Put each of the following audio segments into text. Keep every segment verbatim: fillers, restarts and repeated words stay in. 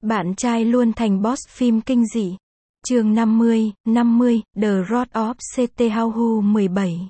Bạn trai luôn thành boss phim kinh dị. Chương năm mươi, năm mươi, The Road of xê tê Hao mười bảy.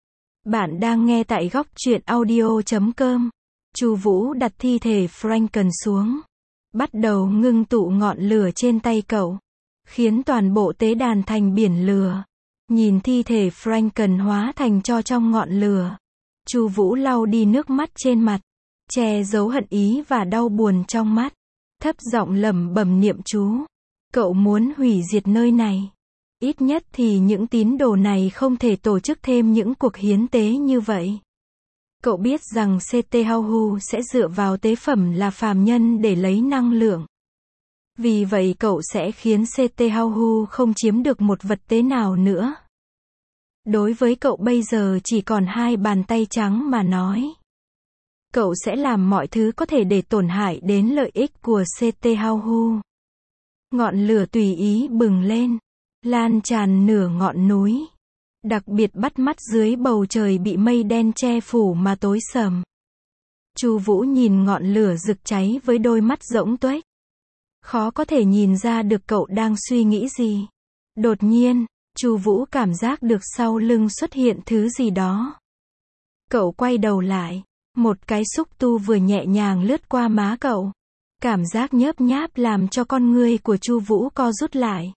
Bạn đang nghe tại góc truyện audio chấm com. Chu Vũ đặt thi thể Franken xuống, bắt đầu ngưng tụ ngọn lửa trên tay cậu, khiến toàn bộ tế đàn thành biển lửa. Nhìn thi thể Franken hóa thành tro trong ngọn lửa, Chu Vũ lau đi nước mắt trên mặt, che giấu hận ý và đau buồn trong mắt, thấp giọng lẩm bẩm niệm chú. Cậu muốn hủy diệt nơi này. Ít nhất thì những tín đồ này không thể tổ chức thêm những cuộc hiến tế như vậy. Cậu biết rằng xê tê Hao sẽ dựa vào tế phẩm là phàm nhân để lấy năng lượng. Vì vậy cậu sẽ khiến xê tê Hao không chiếm được một vật tế nào nữa. Đối với cậu bây giờ chỉ còn hai bàn tay trắng mà nói. Cậu sẽ làm mọi thứ có thể để tổn hại đến lợi ích của xê tê Hao. Ngọn lửa tùy ý bừng lên, lan tràn nửa ngọn núi. Đặc biệt bắt mắt dưới bầu trời bị mây đen che phủ mà tối sầm. Chu Vũ nhìn ngọn lửa rực cháy với đôi mắt rỗng tuếch. Khó có thể nhìn ra được cậu đang suy nghĩ gì. Đột nhiên, Chu Vũ cảm giác được sau lưng xuất hiện thứ gì đó. Cậu quay đầu lại, một cái xúc tu vừa nhẹ nhàng lướt qua má cậu. Cảm giác nhớp nháp làm cho con ngươi của Chu Vũ co rút lại.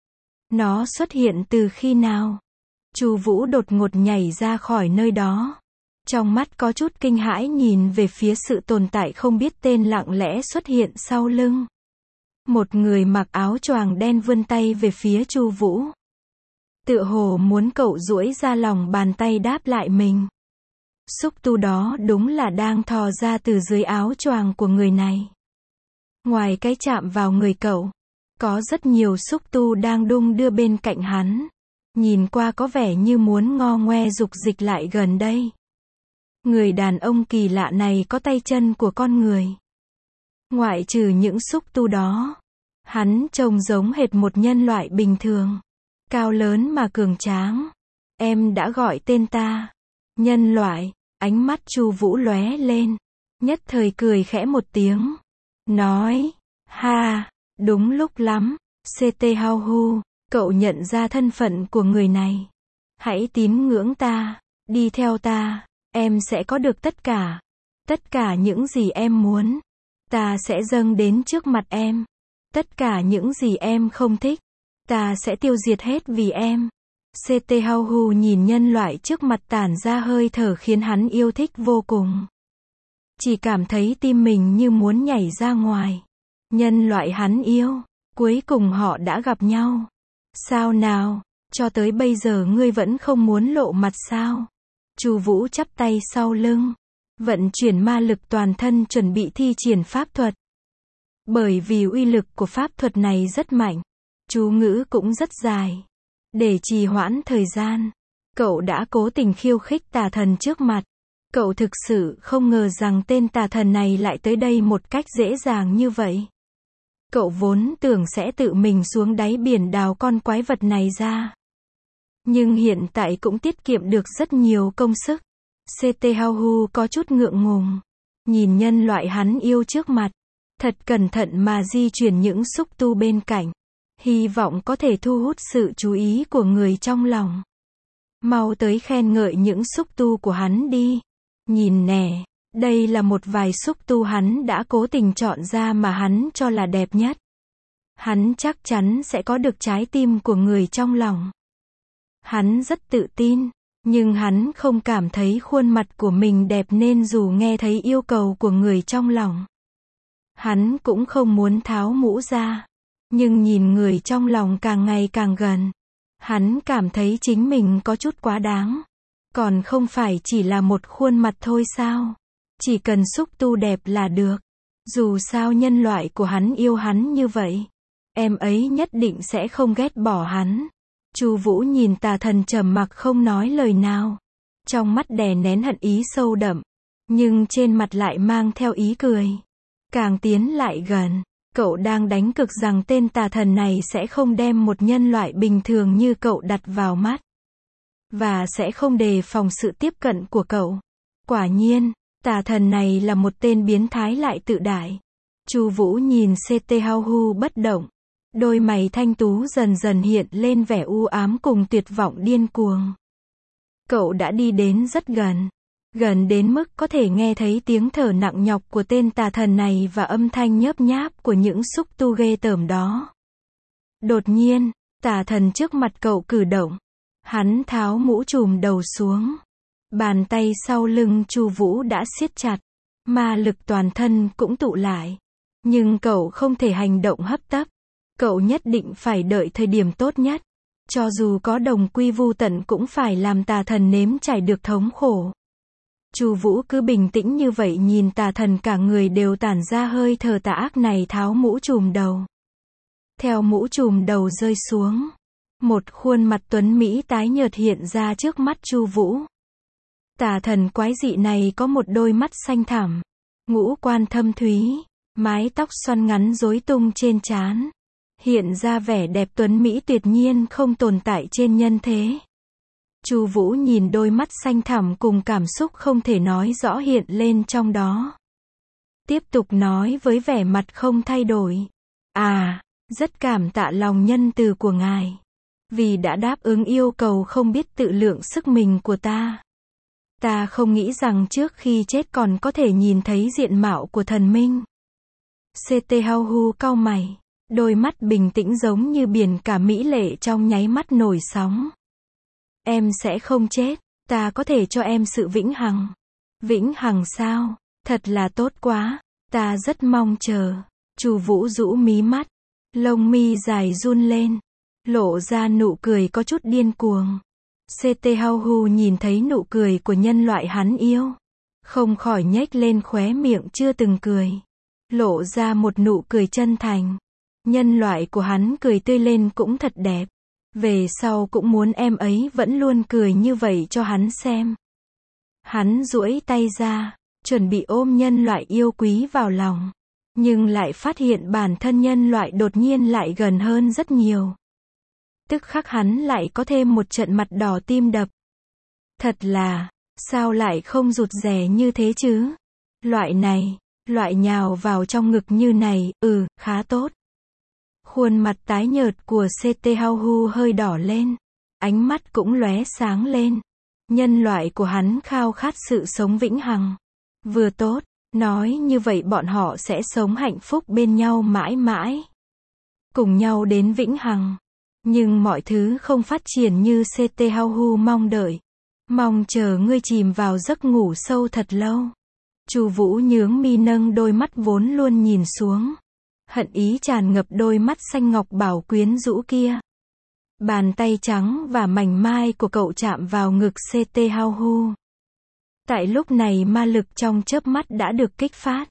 Nó xuất hiện từ khi nào? Chu Vũ đột ngột nhảy ra khỏi nơi đó. Trong mắt có chút kinh hãi nhìn về phía sự tồn tại không biết tên lặng lẽ xuất hiện sau lưng. Một người mặc áo choàng đen vươn tay về phía Chu Vũ. Tựa hồ muốn cậu duỗi ra lòng bàn tay đáp lại mình. Xúc tu đó đúng là đang thò ra từ dưới áo choàng của người này. Ngoài cái chạm vào người cậu, có rất nhiều xúc tu đang đung đưa bên cạnh hắn. Nhìn qua có vẻ như muốn ngo ngoe dục dịch lại gần đây. Người đàn ông kỳ lạ này có tay chân của con người. Ngoại trừ những xúc tu đó, hắn trông giống hệt một nhân loại bình thường. Cao lớn mà cường tráng. Em đã gọi tên ta. Nhân loại, ánh mắt Chu Vũ lóe lên. Nhất thời cười khẽ một tiếng. Nói, ha, đúng lúc lắm, xê tê Hao, cậu nhận ra thân phận của người này. Hãy tín ngưỡng ta, đi theo ta, em sẽ có được tất cả. Tất cả những gì em muốn, ta sẽ dâng đến trước mặt em. Tất cả những gì em không thích, ta sẽ tiêu diệt hết vì em. xê tê Hao nhìn nhân loại trước mặt tản ra hơi thở khiến hắn yêu thích vô cùng. Chỉ cảm thấy tim mình như muốn nhảy ra ngoài. Nhân loại hắn yêu, cuối cùng họ đã gặp nhau. Sao nào, cho tới bây giờ ngươi vẫn không muốn lộ mặt sao? Chu Vũ chắp tay sau lưng, vận chuyển ma lực toàn thân chuẩn bị thi triển pháp thuật. Bởi vì uy lực của pháp thuật này rất mạnh, chú ngữ cũng rất dài. Để trì hoãn thời gian, cậu đã cố tình khiêu khích tà thần trước mặt. Cậu thực sự không ngờ rằng tên tà thần này lại tới đây một cách dễ dàng như vậy. Cậu vốn tưởng sẽ tự mình xuống đáy biển đào con quái vật này ra. Nhưng hiện tại cũng tiết kiệm được rất nhiều công sức. xê tê Hao có chút ngượng ngùng. Nhìn nhân loại hắn yêu trước mặt. Thật cẩn thận mà di chuyển những xúc tu bên cạnh. Hy vọng có thể thu hút sự chú ý của người trong lòng. Mau tới khen ngợi những xúc tu của hắn đi. Nhìn nè, đây là một vài xúc tu hắn đã cố tình chọn ra mà hắn cho là đẹp nhất. Hắn chắc chắn sẽ có được trái tim của người trong lòng. Hắn rất tự tin, nhưng hắn không cảm thấy khuôn mặt của mình đẹp nên dù nghe thấy yêu cầu của người trong lòng. Hắn cũng không muốn tháo mũ ra, nhưng nhìn người trong lòng càng ngày càng gần. Hắn cảm thấy chính mình có chút quá đáng. Còn không phải chỉ là một khuôn mặt thôi sao? Chỉ cần xúc tu đẹp là được. Dù sao nhân loại của hắn yêu hắn như vậy, em ấy nhất định sẽ không ghét bỏ hắn. Chu Vũ nhìn tà thần trầm mặc không nói lời nào. Trong mắt đè nén hận ý sâu đậm, nhưng trên mặt lại mang theo ý cười. Càng tiến lại gần, cậu đang đánh cược rằng tên tà thần này sẽ không đem một nhân loại bình thường như cậu đặt vào mắt. Và sẽ không đề phòng sự tiếp cận của cậu. Quả nhiên, tà thần này là một tên biến thái lại tự đại. Chu Vũ nhìn xê tê Hao Hu bất động. Đôi mày thanh tú dần dần hiện lên vẻ u ám cùng tuyệt vọng điên cuồng. Cậu đã đi đến rất gần. Gần đến mức có thể nghe thấy tiếng thở nặng nhọc của tên tà thần này và âm thanh nhớp nháp của những xúc tu ghê tởm đó. Đột nhiên, tà thần trước mặt cậu cử động. Hắn tháo mũ trùm đầu xuống. Bàn tay sau lưng Chu Vũ đã siết chặt. Ma lực toàn thân cũng tụ lại. Nhưng cậu không thể hành động hấp tấp. Cậu nhất định phải đợi thời điểm tốt nhất. Cho dù có đồng quy vu tận cũng phải làm tà thần nếm trải được thống khổ. Chu Vũ cứ bình tĩnh như vậy nhìn tà thần cả người đều tản ra hơi thở tà ác này tháo mũ trùm đầu. Theo mũ trùm đầu rơi xuống, một khuôn mặt tuấn mỹ tái nhợt hiện ra trước mắt Chu Vũ. Tà thần quái dị này có một đôi mắt xanh thẳm, ngũ quan thâm thúy, mái tóc xoăn ngắn rối tung trên trán, hiện ra vẻ đẹp tuấn mỹ tuyệt nhiên không tồn tại trên nhân thế. Chu Vũ nhìn đôi mắt xanh thẳm cùng cảm xúc không thể nói rõ hiện lên trong đó. Tiếp tục nói với vẻ mặt không thay đổi. À, rất cảm tạ lòng nhân từ của ngài. Vì đã đáp ứng yêu cầu không biết tự lượng sức mình của ta. Ta không nghĩ rằng trước khi chết còn có thể nhìn thấy diện mạo của thần minh. xê tê Hao Hu cau mày. Đôi mắt bình tĩnh giống như biển cả mỹ lệ trong nháy mắt nổi sóng. Em sẽ không chết, ta có thể cho em sự vĩnh hằng. Vĩnh hằng sao? Thật là tốt quá, ta rất mong chờ. Chu Vũ rũ mí mắt, lông mi dài run lên, lộ ra nụ cười có chút điên cuồng. xê tê Hao Hu nhìn thấy nụ cười của nhân loại hắn yêu, không khỏi nhếch lên khóe miệng chưa từng cười, lộ ra một nụ cười chân thành. Nhân loại của hắn cười tươi lên cũng thật đẹp. Về sau cũng muốn em ấy vẫn luôn cười như vậy cho hắn xem. Hắn duỗi tay ra, chuẩn bị ôm nhân loại yêu quý vào lòng. Nhưng lại phát hiện bản thân nhân loại đột nhiên lại gần hơn rất nhiều. Tức khắc hắn lại có thêm một trận mặt đỏ tim đập. Thật là, sao lại không rụt rè như thế chứ? Loại này, loại nhào vào trong ngực như này, ừ, khá tốt. Khuôn mặt tái nhợt của xê tê Hao Hu hơi đỏ lên. Ánh mắt cũng lóe sáng lên. Nhân loại của hắn khao khát sự sống vĩnh hằng. Vừa tốt, nói như vậy bọn họ sẽ sống hạnh phúc bên nhau mãi mãi. Cùng nhau đến vĩnh hằng. Nhưng mọi thứ không phát triển như xê tê Hao Hu mong đợi. Mong chờ ngươi chìm vào giấc ngủ sâu thật lâu. Chu Vũ nhướng mi nâng đôi mắt vốn luôn nhìn xuống. Hận ý tràn ngập đôi mắt xanh ngọc bảo quyến rũ kia. Bàn tay trắng và mảnh mai của cậu chạm vào ngực xê tê Hao Hu. Tại lúc này ma lực trong chớp mắt đã được kích phát.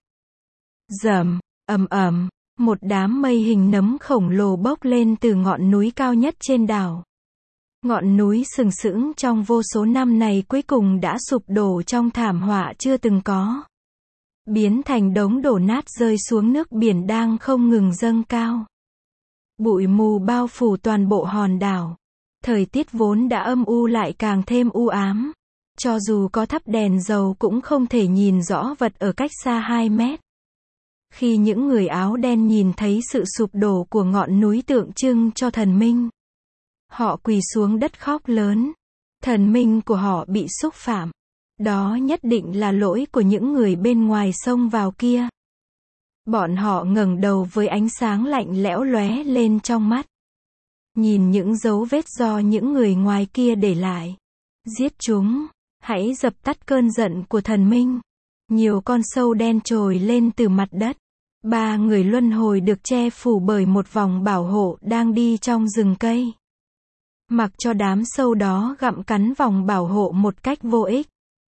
Rầm, ầm ầm, một đám mây hình nấm khổng lồ bốc lên từ ngọn núi cao nhất trên đảo. Ngọn núi sừng sững trong vô số năm này cuối cùng đã sụp đổ trong thảm họa chưa từng có. Biến thành đống đổ nát rơi xuống nước biển đang không ngừng dâng cao. Bụi mù bao phủ toàn bộ hòn đảo. Thời tiết vốn đã âm u lại càng thêm u ám. Cho dù có thắp đèn dầu cũng không thể nhìn rõ vật ở cách xa hai mét. Khi những người áo đen nhìn thấy sự sụp đổ của ngọn núi tượng trưng cho thần minh, họ quỳ xuống đất khóc lớn. Thần minh của họ bị xúc phạm. Đó nhất định là lỗi của những người bên ngoài xông vào kia. Bọn họ ngẩng đầu với ánh sáng lạnh lẽo lóe lên trong mắt. Nhìn những dấu vết do những người ngoài kia để lại. Giết chúng, hãy dập tắt cơn giận của thần minh. Nhiều con sâu đen trồi lên từ mặt đất. Ba người luân hồi được che phủ bởi một vòng bảo hộ đang đi trong rừng cây. Mặc cho đám sâu đó gặm cắn vòng bảo hộ một cách vô ích.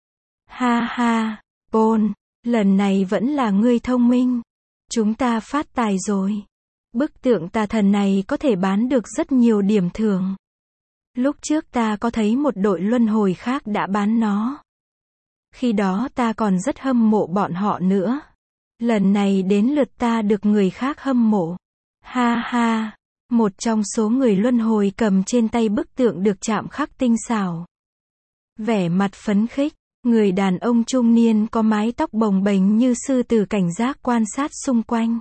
Ha ha, Paul, lần này vẫn là ngươi thông minh. Chúng ta phát tài rồi. Bức tượng tà thần này có thể bán được rất nhiều điểm thưởng. Lúc trước ta có thấy một đội luân hồi khác đã bán nó. Khi đó ta còn rất hâm mộ bọn họ nữa. Lần này đến lượt ta được người khác hâm mộ. Ha ha, một trong số người luân hồi cầm trên tay bức tượng được chạm khắc tinh xảo. Vẻ mặt phấn khích. Người đàn ông trung niên có mái tóc bồng bềnh như sư tử cảnh giác quan sát xung quanh.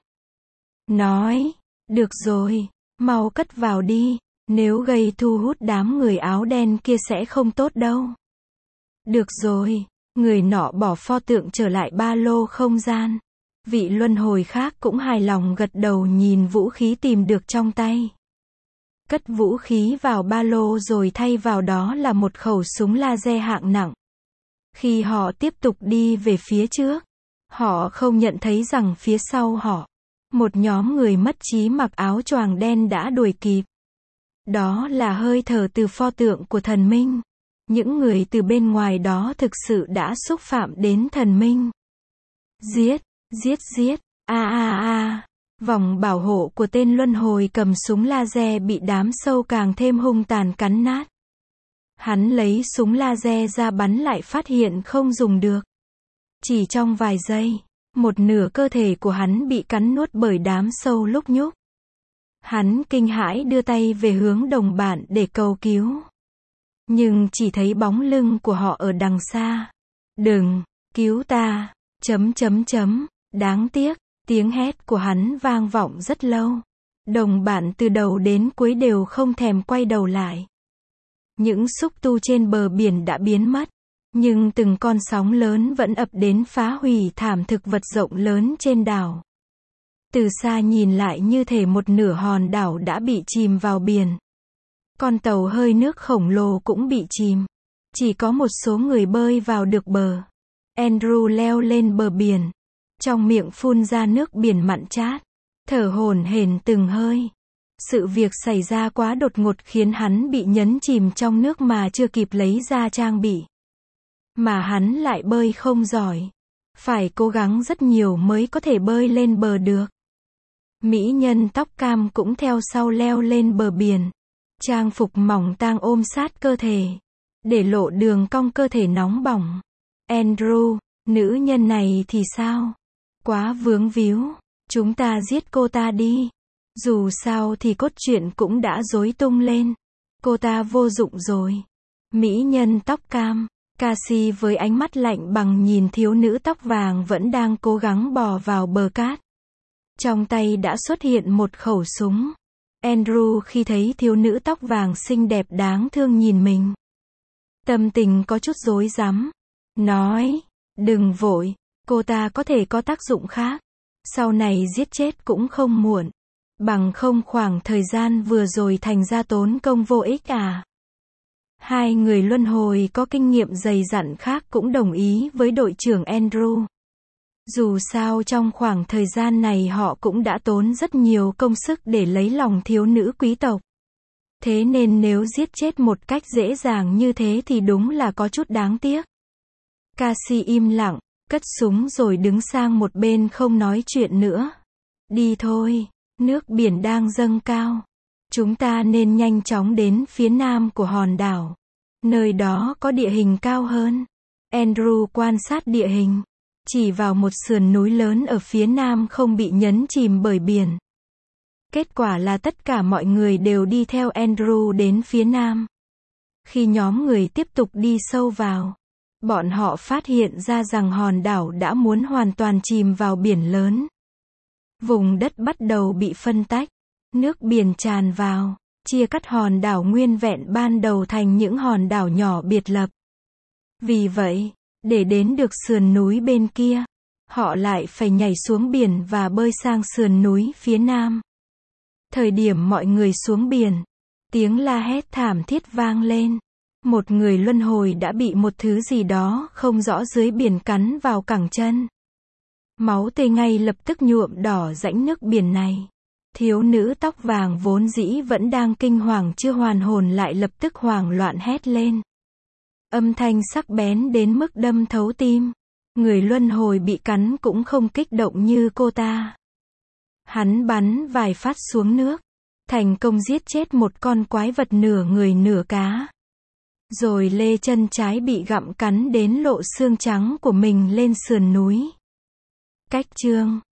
Nói, được rồi, mau cất vào đi, nếu gây thu hút đám người áo đen kia sẽ không tốt đâu. Được rồi, người nọ bỏ pho tượng trở lại ba lô không gian. Vị luân hồi khác cũng hài lòng gật đầu nhìn vũ khí tìm được trong tay. Cất vũ khí vào ba lô rồi thay vào đó là một khẩu súng laser hạng nặng. Khi họ tiếp tục đi về phía trước, họ không nhận thấy rằng phía sau họ, một nhóm người mất trí mặc áo choàng đen đã đuổi kịp. Đó là hơi thở từ pho tượng của thần minh. Những người từ bên ngoài đó thực sự đã xúc phạm đến thần minh. Giết, giết giết, a a a. Vòng bảo hộ của tên luân hồi cầm súng laser bị đám sâu càng thêm hung tàn cắn nát. Hắn lấy súng laser ra bắn lại phát hiện không dùng được. Chỉ trong vài giây, một nửa cơ thể của hắn bị cắn nuốt bởi đám sâu lúc nhúc. Hắn kinh hãi đưa tay về hướng đồng bạn để cầu cứu. Nhưng chỉ thấy bóng lưng của họ ở đằng xa. Đừng, cứu ta, chấm chấm chấm, đáng tiếc, tiếng hét của hắn vang vọng rất lâu. Đồng bạn từ đầu đến cuối đều không thèm quay đầu lại. Những xúc tu trên bờ biển đã biến mất. Nhưng từng con sóng lớn vẫn ập đến phá hủy thảm thực vật rộng lớn trên đảo. Từ xa nhìn lại như thể một nửa hòn đảo đã bị chìm vào biển. Con tàu hơi nước khổng lồ cũng bị chìm. Chỉ có một số người bơi vào được bờ. Andrew leo lên bờ biển. Trong miệng phun ra nước biển mặn chát. Thở hổn hển từng hơi. Sự việc xảy ra quá đột ngột khiến hắn bị nhấn chìm trong nước mà chưa kịp lấy ra trang bị. Mà hắn lại bơi không giỏi. Phải cố gắng rất nhiều mới có thể bơi lên bờ được. Mỹ nhân tóc cam cũng theo sau leo lên bờ biển. Trang phục mỏng tang ôm sát cơ thể. Để lộ đường cong cơ thể nóng bỏng. Andrew, nữ nhân này thì sao? Quá vướng víu. Chúng ta giết cô ta đi. Dù sao thì cốt truyện cũng đã rối tung lên. Cô ta vô dụng rồi. Mỹ nhân tóc cam. Cassie với ánh mắt lạnh bằng nhìn thiếu nữ tóc vàng vẫn đang cố gắng bò vào bờ cát. Trong tay đã xuất hiện một khẩu súng. Andrew khi thấy thiếu nữ tóc vàng xinh đẹp đáng thương nhìn mình. Tâm tình có chút rối rắm. Nói, đừng vội, cô ta có thể có tác dụng khác. Sau này giết chết cũng không muộn. Bằng không khoảng thời gian vừa rồi thành ra tốn công vô ích à. Hai người luân hồi có kinh nghiệm dày dặn khác cũng đồng ý với đội trưởng Andrew. Dù sao trong khoảng thời gian này họ cũng đã tốn rất nhiều công sức để lấy lòng thiếu nữ quý tộc. Thế nên nếu giết chết một cách dễ dàng như thế thì đúng là có chút đáng tiếc. Cassie im lặng, cất súng rồi đứng sang một bên không nói chuyện nữa. Đi thôi, nước biển đang dâng cao. Chúng ta nên nhanh chóng đến phía nam của hòn đảo. Nơi đó có địa hình cao hơn. Andrew quan sát địa hình. Chỉ vào một sườn núi lớn ở phía nam không bị nhấn chìm bởi biển. Kết quả là tất cả mọi người đều đi theo Andrew đến phía nam. Khi nhóm người tiếp tục đi sâu vào, bọn họ phát hiện ra rằng hòn đảo đã muốn hoàn toàn chìm vào biển lớn. Vùng đất bắt đầu bị phân tách. Nước biển tràn vào, chia cắt hòn đảo nguyên vẹn ban đầu thành những hòn đảo nhỏ biệt lập. Vì vậy, để đến được sườn núi bên kia, họ lại phải nhảy xuống biển và bơi sang sườn núi phía nam. Thời điểm mọi người xuống biển, tiếng la hét thảm thiết vang lên. Một người luân hồi đã bị một thứ gì đó không rõ dưới biển cắn vào cẳng chân. Máu tươi ngay lập tức nhuộm đỏ rãnh nước biển này. Thiếu nữ tóc vàng vốn dĩ vẫn đang kinh hoàng chưa hoàn hồn lại lập tức hoảng loạn hét lên. Âm thanh sắc bén đến mức đâm thấu tim. Người luân hồi bị cắn cũng không kích động như cô ta. Hắn bắn vài phát xuống nước. Thành công giết chết một con quái vật nửa người nửa cá. Rồi lê chân trái bị gặm cắn đến lộ xương trắng của mình lên sườn núi. Cách chương